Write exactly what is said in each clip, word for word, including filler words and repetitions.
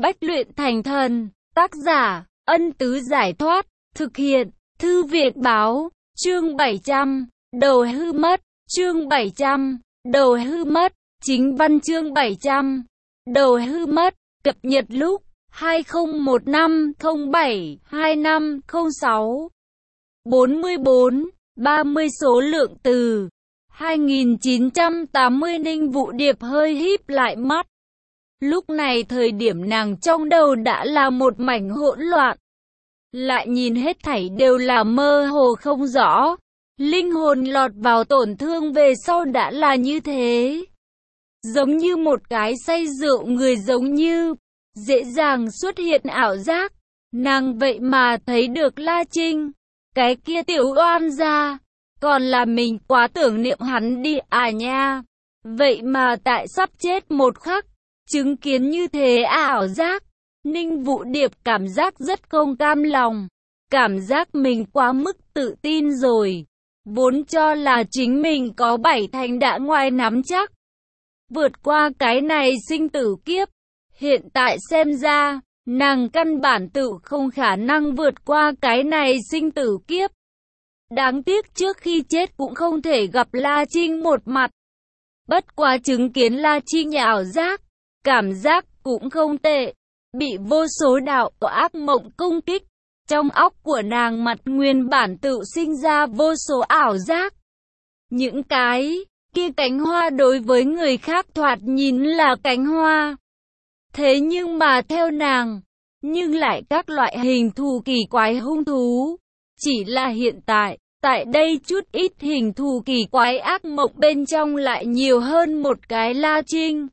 Bách luyện thành thần, tác giả, Ân Tứ Giải Thoát, thực hiện, Thư Viện Báo, chương bảy trăm, đầu hư mất, chương bảy trăm, đầu hư mất, chính văn chương bảy trăm, đầu hư mất, cập nhật lúc, hai không một năm không bảy hai năm không sáu, bốn mươi bốn, ba mươi số lượng từ, hai nghìn chín trăm tám mươi. Ninh Vũ Điệp hơi híp lại mắt. Lúc này thời điểm nàng trong đầu đã là một mảnh hỗn loạn. Lại nhìn hết thảy đều là mơ hồ không rõ. Linh hồn lọt vào tổn thương về sau đã là như thế. Giống như một cái say rượu người, giống như dễ dàng xuất hiện ảo giác. Nàng vậy mà thấy được La Trinh, cái kia tiểu oan gia. Còn là mình quá tưởng niệm hắn đi à nha. Vậy mà tại sắp chết một khắc, chứng kiến như thế ảo giác. Ninh Vũ Điệp cảm giác rất không cam lòng. Cảm giác mình quá mức tự tin rồi. Vốn cho là chính mình có bảy thành đã ngoài nắm chắc. Vượt qua cái này sinh tử kiếp. Hiện tại xem ra, nàng căn bản tự không khả năng vượt qua cái này sinh tử kiếp. Đáng tiếc trước khi chết cũng không thể gặp La Trinh một mặt. Bất quá chứng kiến La Trinh ảo giác, cảm giác cũng không tệ. Bị vô số đạo của ác mộng công kích. Trong óc của nàng mặt nguyên bản tự sinh ra vô số ảo giác. Những cái kia cánh hoa đối với người khác thoạt nhìn là cánh hoa. Thế nhưng mà theo nàng, nhưng lại các loại hình thù kỳ quái hung thú. Chỉ là hiện tại, tại đây chút ít hình thù kỳ quái ác mộng bên trong lại nhiều hơn một cái La Trinh.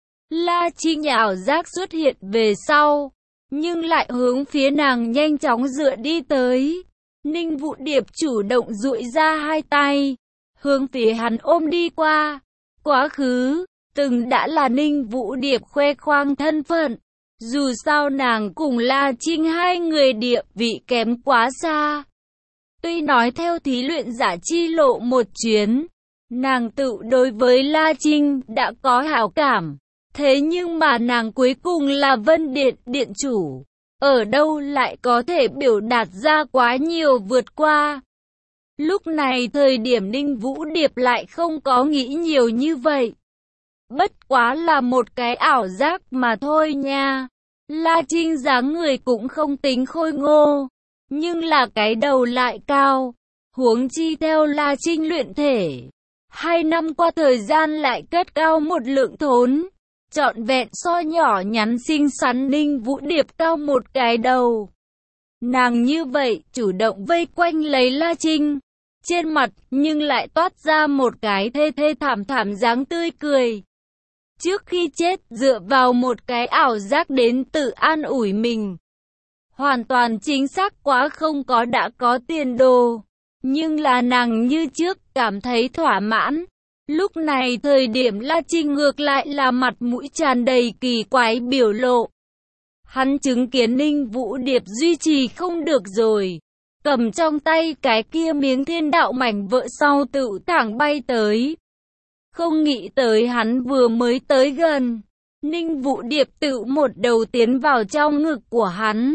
La Trinh ảo giác xuất hiện về sau, nhưng lại hướng phía nàng nhanh chóng dựa đi tới. Ninh Vũ Điệp chủ động duỗi ra hai tay, hướng phía hắn ôm đi qua. Quá khứ, từng đã là Ninh Vũ Điệp khoe khoang thân phận. Dù sao nàng cùng La Trinh hai người địa vị kém quá xa. Tuy nói theo thí luyện giả chi lộ một chuyến, nàng tự đối với La Trinh đã có hảo cảm. Thế nhưng mà nàng cuối cùng là Vân Điện Điện chủ. Ở đâu lại có thể biểu đạt ra quá nhiều vượt qua. Lúc này thời điểm Ninh Vũ Điệp lại không có nghĩ nhiều như vậy. Bất quá là một cái ảo giác mà thôi nha. La Trinh dáng người cũng không tính khôi ngô, nhưng là cái đầu lại cao. Huống chi theo La Trinh luyện thể, hai năm qua thời gian lại cất cao một lượng thốn. Trọn vẹn so nhỏ nhắn xinh xắn Ninh Vũ Điệp cao một cái đầu. Nàng như vậy chủ động vây quanh lấy La Trinh. Trên mặt nhưng lại toát ra một cái thê thê thảm thảm dáng tươi cười. Trước khi chết dựa vào một cái ảo giác đến tự an ủi mình. Hoàn toàn chính xác quá không có đã có tiền đồ. Nhưng là nàng như trước cảm thấy thỏa mãn. Lúc này thời điểm La Trinh ngược lại là mặt mũi tràn đầy kỳ quái biểu lộ. Hắn chứng kiến Ninh Vũ Điệp duy trì không được rồi. Cầm trong tay cái kia miếng thiên đạo mảnh vỡ sau tự thẳng bay tới. Không nghĩ tới hắn vừa mới tới gần. Ninh Vũ Điệp tự một đầu tiến vào trong ngực của hắn.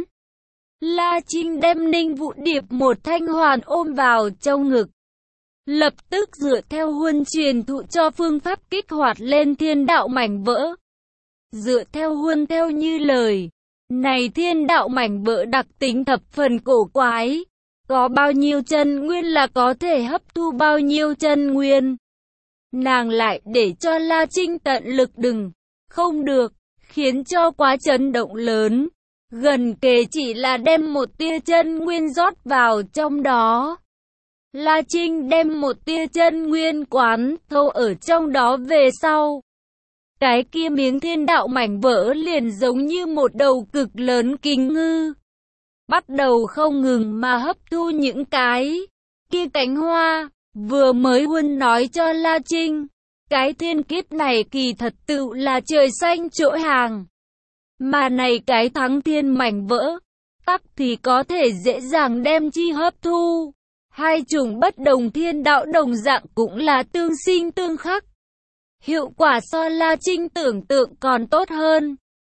La Trinh đem Ninh Vũ Điệp một thanh hoàn ôm vào trong ngực. Lập tức dựa theo huân truyền thụ cho phương pháp kích hoạt lên thiên đạo mảnh vỡ. Dựa theo huân theo như lời, này thiên đạo mảnh vỡ đặc tính thập phần cổ quái. Có bao nhiêu chân nguyên là có thể hấp thu bao nhiêu chân nguyên. Nàng lại để cho La Trinh tận lực đừng, không được, khiến cho quá chấn động lớn. Gần kề chỉ là đem một tia chân nguyên rót vào trong đó. La Trinh đem một tia chân nguyên quán thâu ở trong đó về sau. Cái kia miếng thiên đạo mảnh vỡ liền giống như một đầu cực lớn kinh ngư. Bắt đầu không ngừng mà hấp thu những cái kia cánh hoa. Vừa mới huân nói cho La Trinh, cái thiên kiếp này kỳ thật tự là trời xanh chỗ hàng. Mà này cái thắng thiên mảnh vỡ, tắc thì có thể dễ dàng đem chi hấp thu. Hai chủng bất đồng thiên đạo đồng dạng cũng là tương sinh tương khắc. Hiệu quả so La Trinh tưởng tượng còn tốt hơn.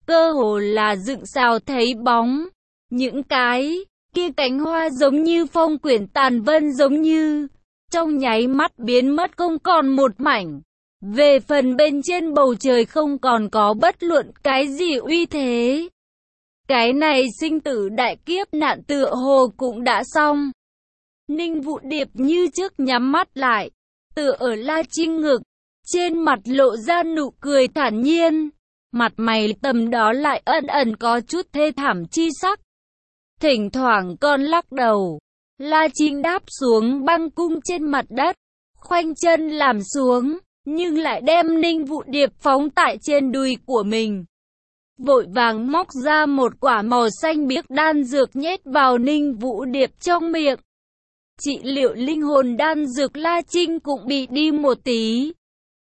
cơ hồ là dựng sao thấy bóng. Những cái kia cánh hoa giống như phong quyển tàn vân giống như trong nháy mắt biến mất không còn một mảnh. Về phần bên trên bầu trời không còn có bất luận cái gì uy thế. Cái này sinh tử đại kiếp nạn tựa hồ cũng đã xong. Ninh Vũ Điệp như trước nhắm mắt lại, tựa ở La Trinh ngực, trên mặt lộ ra nụ cười thản nhiên, mặt mày tầm đó lại ẩn ẩn có chút thê thảm chi sắc. Thỉnh thoảng con lắc đầu, La Trinh đáp xuống băng cung trên mặt đất, khoanh chân làm xuống, nhưng lại đem Ninh Vũ Điệp phóng tại trên đùi của mình. Vội vàng móc ra một quả màu xanh biếc đan dược nhét vào Ninh Vũ Điệp trong miệng. Trị liệu linh hồn đan dược La Trinh cũng bị đi một tí.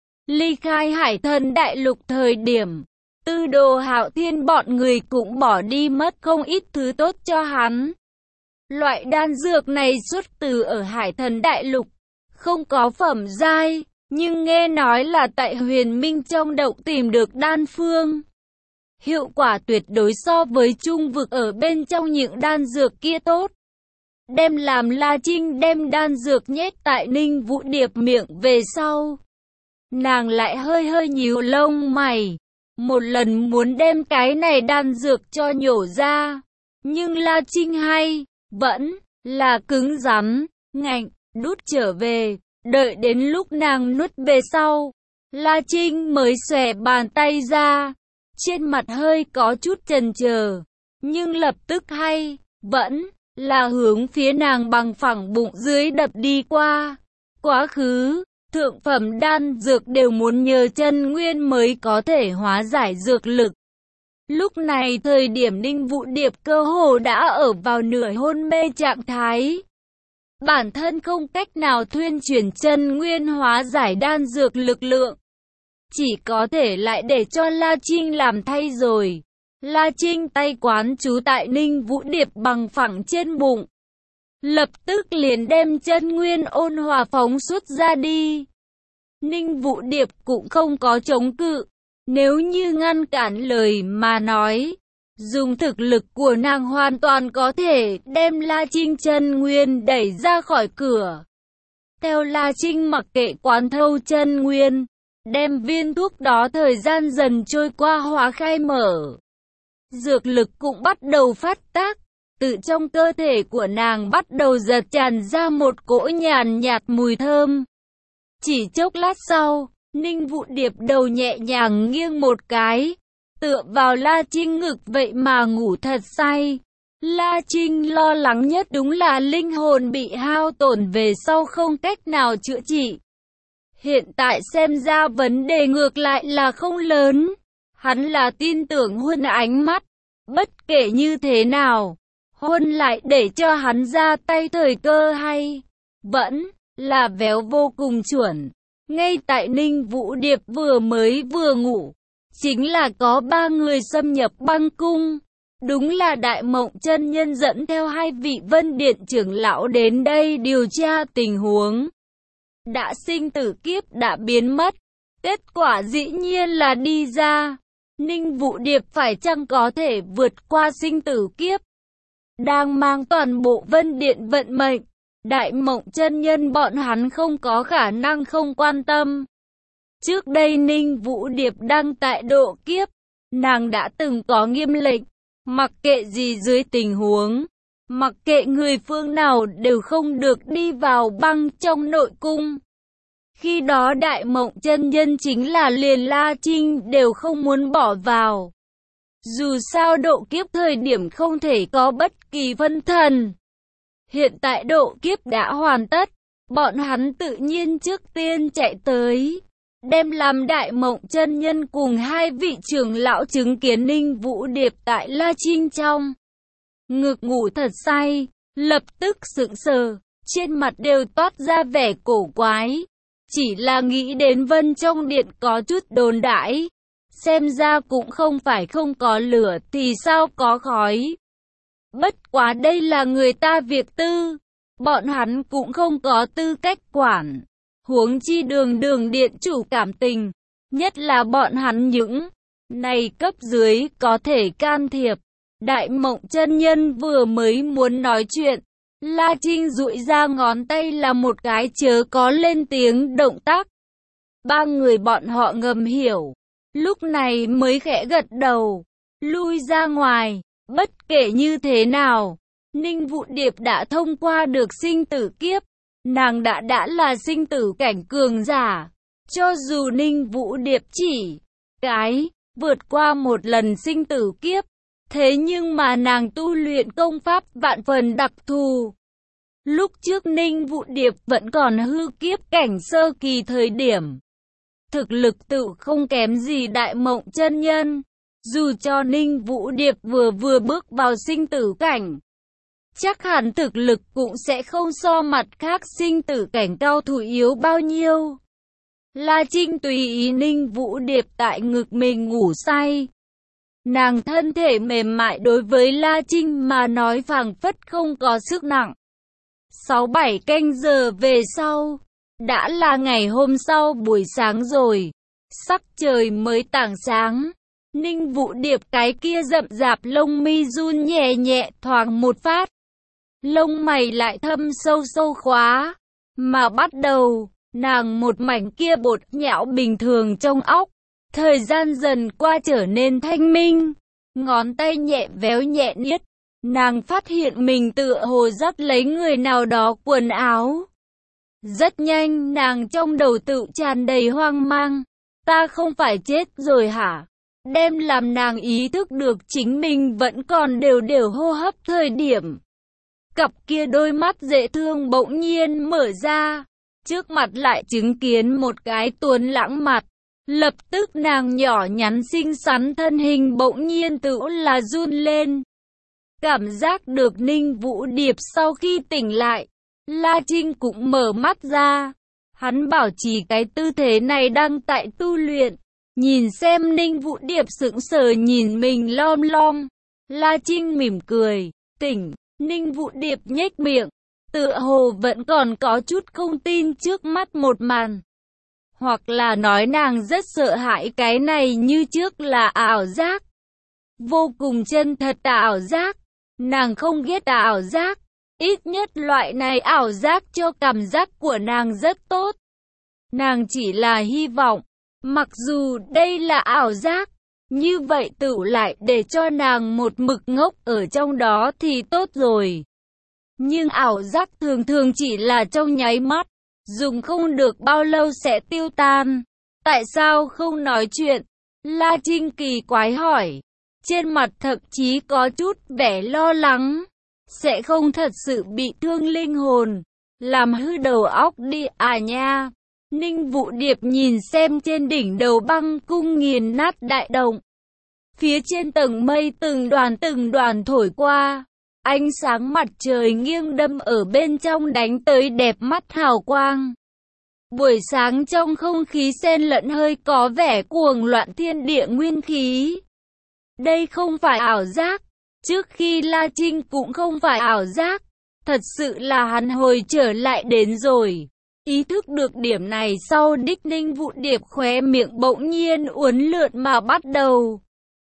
Ly khai Hải Thần Đại Lục thời điểm, Tư Đồ Hạo Thiên bọn người cũng bỏ đi mất không ít thứ tốt cho hắn. Loại đan dược này xuất từ ở Hải Thần Đại Lục, không có phẩm giai, nhưng nghe nói là tại Huyền Minh trong động tìm được đan phương. Hiệu quả tuyệt đối so với trung vực ở bên trong những đan dược kia tốt. Đem làm La Trinh đem đan dược nhét tại Ninh Vũ Điệp miệng về sau. Nàng lại hơi hơi nhíu lông mày, một lần muốn đem cái này đan dược cho nhổ ra. Nhưng La Trinh hay, vẫn là cứng rắn, ngạnh, đút trở về. Đợi đến lúc nàng nuốt về sau, La Trinh mới xòe bàn tay ra. Trên mặt hơi có chút chần chờ, nhưng lập tức hay, vẫn là hướng phía nàng bằng phẳng bụng dưới đập đi qua. Quá khứ, thượng phẩm đan dược đều muốn nhờ chân nguyên mới có thể hóa giải dược lực. Lúc này thời điểm Ninh Vũ Điệp cơ hồ đã ở vào nửa hôn mê trạng thái. Bản thân không cách nào thuyên chuyển chân nguyên hóa giải đan dược lực lượng. Chỉ có thể lại để cho La Trinh làm thay rồi. La Trinh tay quán chú tại Ninh Vũ Điệp bằng phẳng trên bụng. Lập tức liền đem chân nguyên ôn hòa phóng xuất ra đi. Ninh Vũ Điệp cũng không có chống cự. Nếu như ngăn cản lời mà nói, dùng thực lực của nàng hoàn toàn có thể đem La Trinh chân nguyên đẩy ra khỏi cửa. Theo La Trinh mặc kệ quán thâu chân nguyên, đem viên thuốc đó thời gian dần trôi qua hóa khai mở. Dược lực cũng bắt đầu phát tác, từ trong cơ thể của nàng bắt đầu giật tràn ra một cỗ nhàn nhạt mùi thơm. Chỉ chốc lát sau, Ninh Vũ Điệp đầu nhẹ nhàng nghiêng một cái, tựa vào La Trinh ngực vậy mà ngủ thật say. La Trinh lo lắng nhất đúng là linh hồn bị hao tổn về sau không cách nào chữa trị. Hiện tại xem ra vấn đề ngược lại là không lớn. Hắn là tin tưởng Huân ánh mắt. Bất kể như thế nào, Huân lại để cho hắn ra tay thời cơ hay. Vẫn là véo vô cùng chuẩn. Ngay tại Ninh Vũ Điệp vừa mới vừa ngủ, chính là có ba người xâm nhập băng cung. Đúng là Đại Mộng Chân Nhân dẫn theo hai vị Vân Điện trưởng lão đến đây điều tra tình huống. Đã sinh tử kiếp đã biến mất, kết quả dĩ nhiên là đi ra. Ninh Vũ Điệp phải chăng có thể vượt qua sinh tử kiếp? Đang mang toàn bộ Vân Điện vận mệnh, Đại Mộng Chân Nhân bọn hắn không có khả năng không quan tâm. Trước đây Ninh Vũ Điệp đang tại độ kiếp, nàng đã từng có nghiêm lệnh, mặc kệ gì dưới tình huống, mặc kệ người phương nào đều không được đi vào băng trong nội cung. Khi đó Đại Mộng Chân Nhân chính là liền La Trinh đều không muốn bỏ vào. Dù sao độ kiếp thời điểm không thể có bất kỳ phân thần. Hiện tại độ kiếp đã hoàn tất, bọn hắn tự nhiên trước tiên chạy tới, đem làm Đại Mộng Chân Nhân cùng hai vị trưởng lão chứng kiến Ninh Vũ Điệp tại La Trinh trong ngực ngủ thật say, lập tức sững sờ, trên mặt đều toát ra vẻ cổ quái. Chỉ là nghĩ đến Vân trong điện có chút đồn đãi, xem ra cũng không phải không có lửa thì sao có khói. Bất quá đây là người ta việc tư, bọn hắn cũng không có tư cách quản. Huống chi Đường Đường điện chủ cảm tình, nhất là bọn hắn những này cấp dưới có thể can thiệp. Đại Mộng chân nhân vừa mới muốn nói chuyện, La Trinh duỗi ra ngón tay là một cái chớ có lên tiếng động tác. Ba người bọn họ ngầm hiểu, lúc này mới khẽ gật đầu, lui ra ngoài. Bất kể như thế nào, Ninh Vũ Điệp đã thông qua được sinh tử kiếp, nàng đã đã là sinh tử cảnh cường giả. Cho dù Ninh Vũ Điệp chỉ cái vượt qua một lần sinh tử kiếp, thế nhưng mà nàng tu luyện công pháp vạn phần đặc thù. Lúc trước Ninh Vũ Điệp vẫn còn hư kiếp cảnh sơ kỳ thời điểm, thực lực tự không kém gì Đại Mộng chân nhân. Dù cho Ninh Vũ Điệp vừa vừa bước vào sinh tử cảnh, chắc hẳn thực lực cũng sẽ không so mặt khác sinh tử cảnh cao thủ yếu bao nhiêu. La Trinh tùy ý Ninh Vũ Điệp tại ngực mình ngủ say. Nàng thân thể mềm mại đối với La Trinh mà nói phảng phất không có sức nặng. Sáu bảy canh giờ về sau, đã là ngày hôm sau buổi sáng rồi. Sắc trời mới tảng sáng. Ninh Vũ Điệp cái kia rậm rạp lông mi run nhẹ nhẹ thoáng một phát. Lông mày lại thâm sâu sâu khóa. Mà bắt đầu, nàng một mảnh kia bột nhão bình thường trong óc. Thời gian dần qua trở nên thanh minh. Ngón tay nhẹ véo nhẹ niết. Nàng phát hiện mình tựa hồ dắt lấy người nào đó quần áo. Rất nhanh nàng trong đầu tự tràn đầy hoang mang. Ta không phải chết rồi hả? Đem làm nàng ý thức được chính mình vẫn còn đều đều hô hấp thời điểm. Cặp kia đôi mắt dễ thương bỗng nhiên mở ra. Trước mặt lại chứng kiến một cái tuấn lãng mặt. Lập tức nàng nhỏ nhắn xinh xắn thân hình bỗng nhiên tự là run lên. Cảm giác được Ninh Vũ Điệp sau khi tỉnh lại, La Trinh cũng mở mắt ra. Hắn bảo trì cái tư thế này đang tại tu luyện. Nhìn xem Ninh Vũ Điệp sững sờ nhìn mình lom lom. La Trinh mỉm cười. Tỉnh. Ninh Vũ Điệp nhếch miệng. Tựa hồ vẫn còn có chút không tin trước mắt một màn. Hoặc là nói nàng rất sợ hãi cái này như trước là ảo giác. Vô cùng chân thật ảo giác. Nàng không ghét ảo giác. Ít nhất loại này ảo giác cho cảm giác của nàng rất tốt. Nàng chỉ là hy vọng, mặc dù đây là ảo giác, như vậy tự lại để cho nàng một mực ngốc ở trong đó thì tốt rồi. Nhưng ảo giác thường thường chỉ là trong nháy mắt, dùng không được bao lâu sẽ tiêu tan. Tại sao không nói chuyện? La Trinh kỳ quái hỏi. Trên mặt thậm chí có chút vẻ lo lắng. Sẽ không thật sự bị thương linh hồn, làm hư đầu óc đi à nha. Ninh Vũ Điệp nhìn xem trên đỉnh đầu băng cung nghiền nát đại động. Phía trên tầng mây từng đoàn từng đoàn thổi qua. Ánh sáng mặt trời nghiêng đâm ở bên trong đánh tới đẹp mắt hào quang. Buổi sáng trong không khí xen lẫn hơi có vẻ cuồng loạn thiên địa nguyên khí. Đây không phải ảo giác. Trước khi La Trinh cũng không phải ảo giác. Thật sự là hắn hồi trở lại đến rồi. Ý thức được điểm này sau đích Ninh Vũ Điệp khóe miệng bỗng nhiên uốn lượn mà bắt đầu.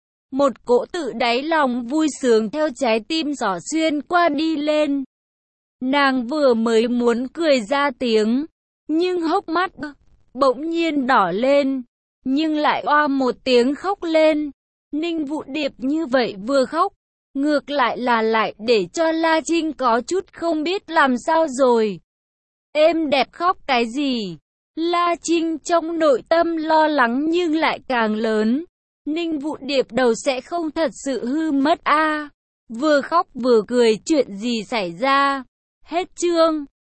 Một cỗ tự đáy lòng vui sướng theo trái tim giỏ xuyên qua đi lên. Nàng vừa mới muốn cười ra tiếng, nhưng hốc mắt bỗng nhiên đỏ lên, nhưng lại oa một tiếng khóc lên. Ninh Vũ Điệp như vậy vừa khóc, ngược lại là lại để cho La Trinh có chút không biết làm sao rồi. Êm đẹp khóc cái gì? La Trinh trong nội tâm lo lắng nhưng lại càng lớn. Ninh Vũ Điệp đầu sẽ không thật sự hư mất a? À, vừa khóc vừa cười chuyện gì xảy ra? Hết chương.